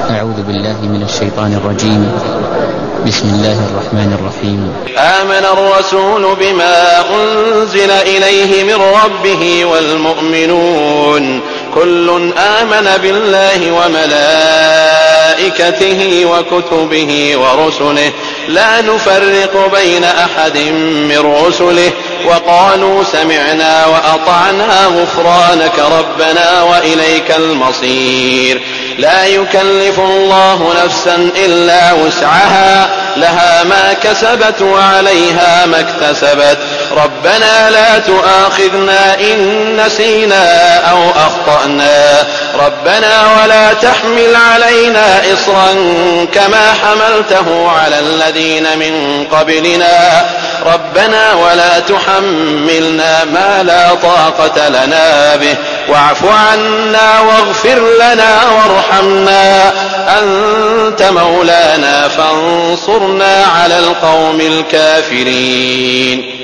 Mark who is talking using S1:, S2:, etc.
S1: أعوذ بالله من الشيطان الرجيم. بسم الله الرحمن الرحيم.
S2: آمن الرسول بما أنزل إليه من ربه والمؤمنون كل آمن بالله وملائكته وكتبه ورسله لا نفرق بين أحد من رسله وقالوا سمعنا وأطعنا غفرانك ربنا وإليك المصير. لا يكلف الله نفسا إلا وسعها لها ما كسبت وعليها ما اكتسبت ربنا لا تؤاخذنا إن نسينا أو أخطأنا ربنا ولا تحمل علينا إصرا كما حملته على الذين من قبلنا ربنا ولا تحملنا ما لا طاقة لنا به واعف عنا واغفر لنا وارحمنا أنت مولانا فانصرنا على القوم الكافرين.